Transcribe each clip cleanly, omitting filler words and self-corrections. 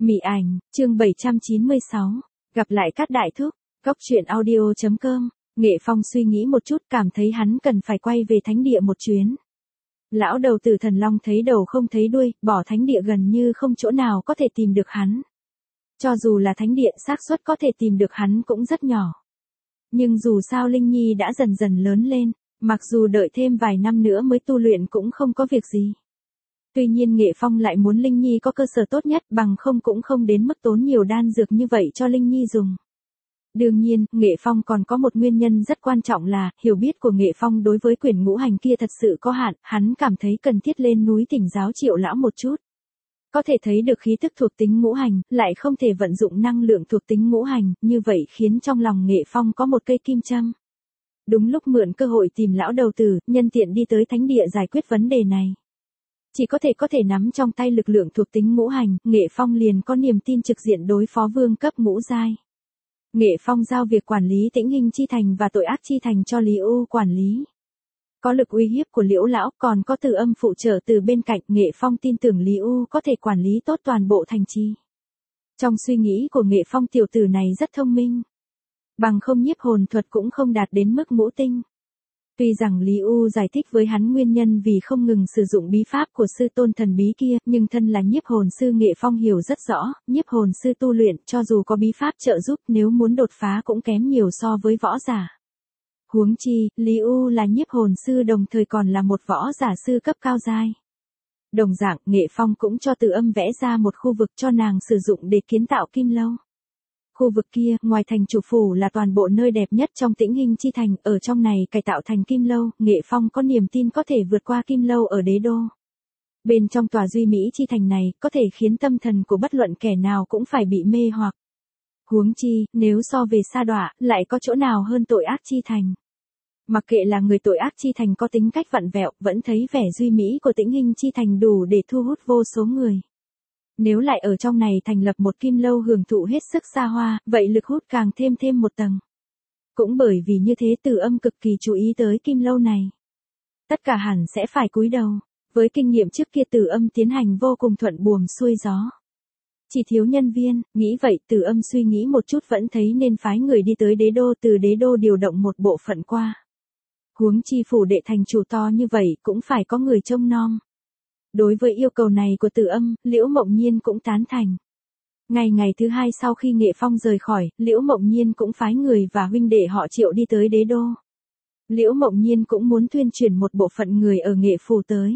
Mị ảnh, chương 796. Gặp lại các đại thúc. Cóc truyện audio.com. Nghệ Phong suy nghĩ một chút, cảm thấy hắn cần phải quay về thánh địa một chuyến. Lão đầu tử thần long thấy đầu không thấy đuôi, bỏ thánh địa gần như không chỗ nào có thể tìm được hắn. Cho dù là thánh địa, xác suất có thể tìm được hắn cũng rất nhỏ. Nhưng dù sao Linh Nhi đã dần dần lớn lên, mặc dù đợi thêm vài năm nữa mới tu luyện cũng không có việc gì. Tuy nhiên Nghệ Phong lại muốn Linh Nhi có cơ sở tốt nhất, bằng không cũng không đến mức tốn nhiều đan dược như vậy cho Linh Nhi dùng. Đương nhiên, Nghệ Phong còn có một nguyên nhân rất quan trọng là, hiểu biết của Nghệ Phong đối với quyển ngũ hành kia thật sự có hạn, hắn cảm thấy cần thiết lên núi Thỉnh giáo Triệu lão một chút. Có thể thấy được khí tức thuộc tính ngũ hành, lại không thể vận dụng năng lượng thuộc tính ngũ hành, như vậy khiến trong lòng Nghệ Phong có một cây kim châm. Đúng lúc mượn cơ hội tìm lão đầu tử, nhân tiện đi tới thánh địa giải quyết vấn đề này. Chỉ có thể nắm trong tay lực lượng thuộc tính ngũ hành, Nghệ Phong liền có niềm tin trực diện đối phó vương cấp ngũ giai. Nghệ Phong giao việc quản lý Tĩnh Hình Chi Thành và Tội Ác Chi Thành cho Lý U quản lý. Có lực uy hiếp của Liễu lão, còn có Từ Âm phụ trợ từ bên cạnh, Nghệ Phong tin tưởng Lý U có thể quản lý tốt toàn bộ thành trì. Trong suy nghĩ của Nghệ Phong, tiểu tử này rất thông minh. Bằng không nhiếp hồn thuật cũng không đạt đến mức ngũ tinh. Tuy rằng Lý U giải thích với hắn nguyên nhân vì không ngừng sử dụng bí pháp của sư tôn thần bí kia, nhưng thân là nhiếp hồn sư Nghệ Phong hiểu rất rõ, nhiếp hồn sư tu luyện cho dù có bí pháp trợ giúp, nếu muốn đột phá cũng kém nhiều so với võ giả. Huống chi, Lý U là nhiếp hồn sư đồng thời còn là một võ giả sư cấp cao giai. Đồng dạng, Nghệ Phong cũng cho Từ Âm vẽ ra một khu vực cho nàng sử dụng để kiến tạo kim lâu. Khu vực kia, ngoài thành chủ phủ là toàn bộ nơi đẹp nhất trong Tĩnh Hình Chi Thành, ở trong này cải tạo thành kim lâu, Nghệ Phong có niềm tin có thể vượt qua kim lâu ở đế đô. Bên trong tòa Duy Mỹ Chi Thành này, có thể khiến tâm thần của bất luận kẻ nào cũng phải bị mê hoặc. Huống chi, nếu so về Sa Đọa, lại có chỗ nào hơn Tội Ác Chi Thành. Mặc kệ là người Tội Ác Chi Thành có tính cách vặn vẹo, vẫn thấy vẻ duy mỹ của Tĩnh Hình Chi Thành đủ để thu hút vô số người. Nếu lại ở trong này thành lập một kim lâu hưởng thụ hết sức xa hoa, vậy lực hút càng thêm một tầng. Cũng bởi vì như thế Từ Âm cực kỳ chú ý tới kim lâu này. Tất cả hẳn sẽ phải cúi đầu. Với kinh nghiệm trước kia Từ Âm tiến hành vô cùng thuận buồm xuôi gió. Chỉ thiếu nhân viên, nghĩ vậy Từ Âm suy nghĩ một chút vẫn thấy nên phái người đi tới đế đô, từ đế đô điều động một bộ phận qua. Huống chi phủ đệ thành chủ to như vậy cũng phải có người trông nom. Đối với yêu cầu này của Từ Âm, Liễu Mộng Nhiên cũng tán thành. Ngày thứ hai sau khi Nghệ Phong rời khỏi, Liễu Mộng Nhiên cũng phái người và huynh đệ họ Triệu đi tới đế đô. Liễu Mộng Nhiên cũng muốn tuyên truyền một bộ phận người ở Nghệ phủ tới.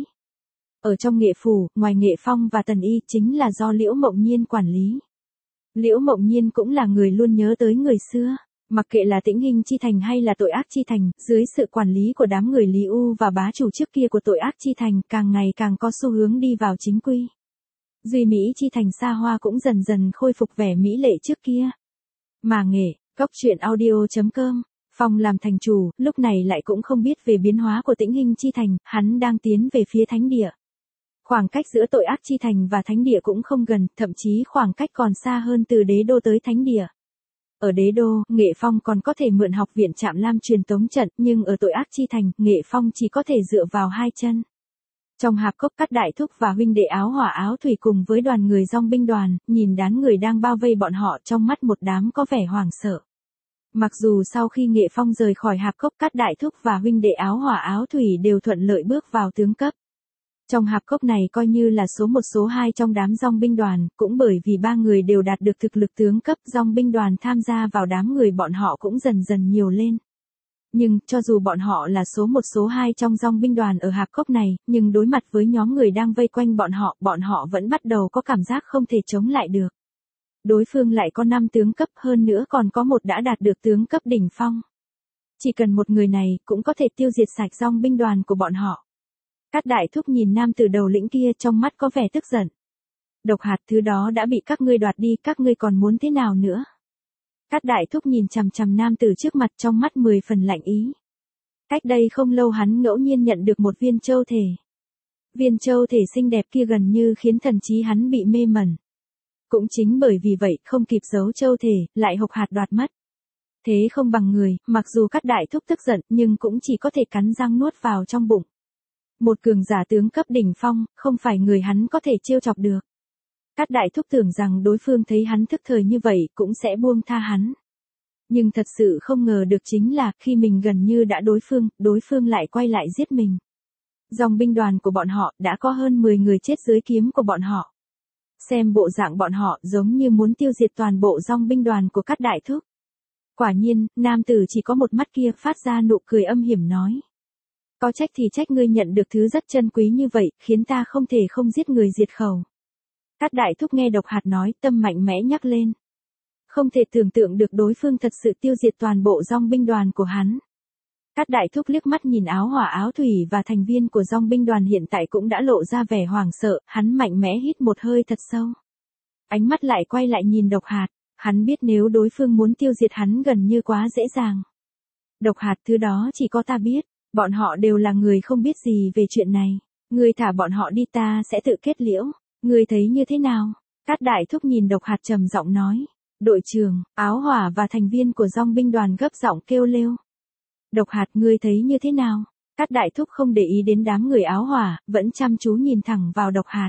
Ở trong Nghệ phủ, ngoài Nghệ Phong và Tần Y chính là do Liễu Mộng Nhiên quản lý. Liễu Mộng Nhiên cũng là người luôn nhớ tới người xưa. Mặc kệ là Tĩnh Hình Chi Thành hay là Tội Ác Chi Thành, dưới sự quản lý của đám người Lý U và bá chủ trước kia của Tội Ác Chi Thành, càng ngày càng có xu hướng đi vào chính quy. Duy Mỹ Chi Thành xa hoa cũng dần dần khôi phục vẻ mỹ lệ trước kia. Mà Cóc truyện audio.com, Phong làm thành chủ, lúc này lại cũng không biết về biến hóa của Tĩnh Hình Chi Thành, hắn đang tiến về phía thánh địa. Khoảng cách giữa Tội Ác Chi Thành và thánh địa cũng không gần, thậm chí khoảng cách còn xa hơn từ đế đô tới thánh địa. Ở đế đô, Nghệ Phong còn có thể mượn học viện Trạm Lam truyền tống trận, nhưng ở Tội Ác Chi Thành, Nghệ Phong chỉ có thể dựa vào hai chân. Trong hạp cốc các đại thúc và huynh đệ áo hỏa áo thủy cùng với đoàn người dòng binh đoàn, nhìn đám người đang bao vây bọn họ trong mắt một đám có vẻ hoảng sợ. Mặc dù sau khi Nghệ Phong rời khỏi hạp cốc các đại thúc và huynh đệ áo hỏa áo thủy đều thuận lợi bước vào tướng cấp. Trong hạp cốc này coi như là số 1 số 2 trong đám dòng binh đoàn, cũng bởi vì ba người đều đạt được thực lực tướng cấp, dòng binh đoàn tham gia vào đám người bọn họ cũng dần dần nhiều lên. Nhưng, cho dù bọn họ là số 1 số 2 trong dòng binh đoàn ở hạp cốc này, nhưng đối mặt với nhóm người đang vây quanh bọn họ vẫn bắt đầu có cảm giác không thể chống lại được. Đối phương lại có 5 tướng cấp, hơn nữa còn có một đã đạt được tướng cấp đỉnh phong. Chỉ cần một người này, cũng có thể tiêu diệt sạch dòng binh đoàn của bọn họ. Các đại thúc nhìn nam tử đầu lĩnh kia trong mắt có vẻ tức giận. Độc hạt thứ đó đã bị các ngươi đoạt đi, các ngươi còn muốn thế nào nữa? Các đại thúc nhìn chằm chằm nam tử trước mặt trong mắt 10 phần lạnh ý. Cách đây không lâu hắn ngẫu nhiên nhận được một viên châu thể. Viên châu thể xinh đẹp kia gần như khiến thần trí hắn bị mê mẩn. Cũng chính bởi vì vậy không kịp giấu châu thể, lại hộc hạt đoạt mất. Thế không bằng người, mặc dù các đại thúc tức giận nhưng cũng chỉ có thể cắn răng nuốt vào trong bụng. Một cường giả tướng cấp đỉnh phong, không phải người hắn có thể trêu chọc được. Cát đại thúc tưởng rằng đối phương thấy hắn thức thời như vậy cũng sẽ buông tha hắn. Nhưng thật sự không ngờ được chính là khi mình gần như đã đối phương lại quay lại giết mình. Dòng binh đoàn của bọn họ đã có hơn 10 người chết dưới kiếm của bọn họ. Xem bộ dạng bọn họ giống như muốn tiêu diệt toàn bộ dòng binh đoàn của Cát đại thúc. Quả nhiên, nam tử chỉ có một mắt kia phát ra nụ cười âm hiểm nói. Có trách thì trách ngươi nhận được thứ rất chân quý như vậy, khiến ta không thể không giết người diệt khẩu. Cát đại thúc nghe Độc Hạt nói, tâm mạnh mẽ nhắc lên. Không thể tưởng tượng được đối phương thật sự tiêu diệt toàn bộ dòng binh đoàn của hắn. Cát đại thúc liếc mắt nhìn áo hỏa áo thủy và thành viên của dòng binh đoàn hiện tại cũng đã lộ ra vẻ hoảng sợ, hắn mạnh mẽ hít một hơi thật sâu. Ánh mắt lại quay lại nhìn Độc Hạt, hắn biết nếu đối phương muốn tiêu diệt hắn gần như quá dễ dàng. Độc Hạt, thứ đó chỉ có ta biết, bọn họ đều là người không biết gì về chuyện này. Ngươi thả bọn họ đi, ta sẽ tự kết liễu, ngươi thấy như thế nào? Cát đại thúc nhìn Độc Hạt trầm giọng nói. Đội trưởng, áo hỏa và thành viên của dòng binh đoàn gấp giọng kêu lêu. Độc Hạt, ngươi thấy như thế nào? Cát đại thúc không để ý đến đám người áo hỏa, vẫn chăm chú nhìn thẳng vào Độc Hạt.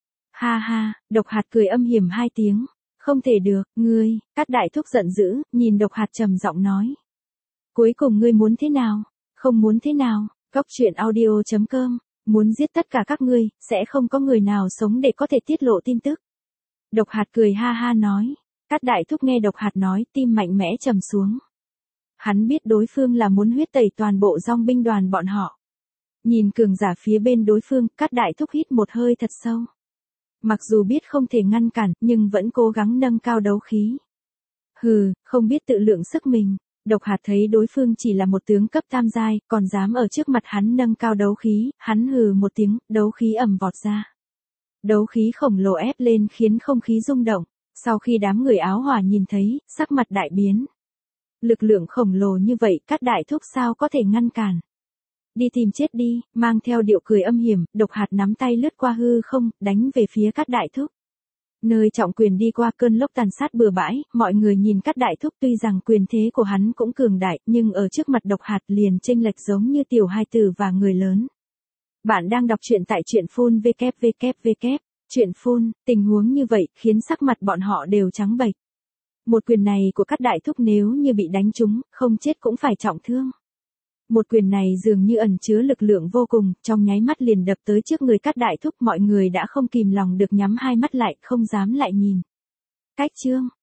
Ha ha, Độc Hạt cười âm hiểm 2 tiếng. Không thể được, ngươi, Cát đại thúc giận dữ, nhìn Độc Hạt trầm giọng nói. Cuối cùng ngươi muốn thế nào? Không muốn thế nào? Góc truyện audio.com, muốn giết tất cả các ngươi, sẽ không có người nào sống để có thể tiết lộ tin tức. Độc Hạt cười ha ha nói. Cát đại thúc nghe Độc Hạt nói, tim mạnh mẽ trầm xuống. Hắn biết đối phương là muốn huyết tẩy toàn bộ dòng binh đoàn bọn họ. Nhìn cường giả phía bên đối phương, Cát đại thúc hít một hơi thật sâu. Mặc dù biết không thể ngăn cản, nhưng vẫn cố gắng nâng cao đấu khí. Hừ, không biết tự lượng sức mình. Độc Hạt thấy đối phương chỉ là một tướng cấp tam giai, còn dám ở trước mặt hắn nâng cao đấu khí, hắn hừ một tiếng, đấu khí ầm vọt ra. Đấu khí khổng lồ ép lên khiến không khí rung động. Sau khi đám người áo hỏa nhìn thấy, sắc mặt đại biến. Lực lượng khổng lồ như vậy, Cát đại thúc sao có thể ngăn cản. Đi tìm chết đi, mang theo điệu cười âm hiểm, Độc Hạt nắm tay lướt qua hư không, đánh về phía Cát đại thúc. Nơi trọng quyền đi qua cơn lốc tàn sát bừa bãi, mọi người nhìn Cát đại thúc tuy rằng quyền thế của hắn cũng cường đại, nhưng ở trước mặt Độc Hạt liền chênh lệch giống như tiểu hài tử và người lớn. Bạn đang đọc truyện tại truyện phun www. Truyện phun, tình huống như vậy khiến sắc mặt bọn họ đều trắng bệch. Một quyền này của Cát đại thúc nếu như bị đánh trúng, không chết cũng phải trọng thương. Một quyền này dường như ẩn chứa lực lượng vô cùng, trong nháy mắt liền đập tới trước người Cát đại thúc, mọi người đã không kìm lòng được nhắm hai mắt lại, không dám lại nhìn. Cách chương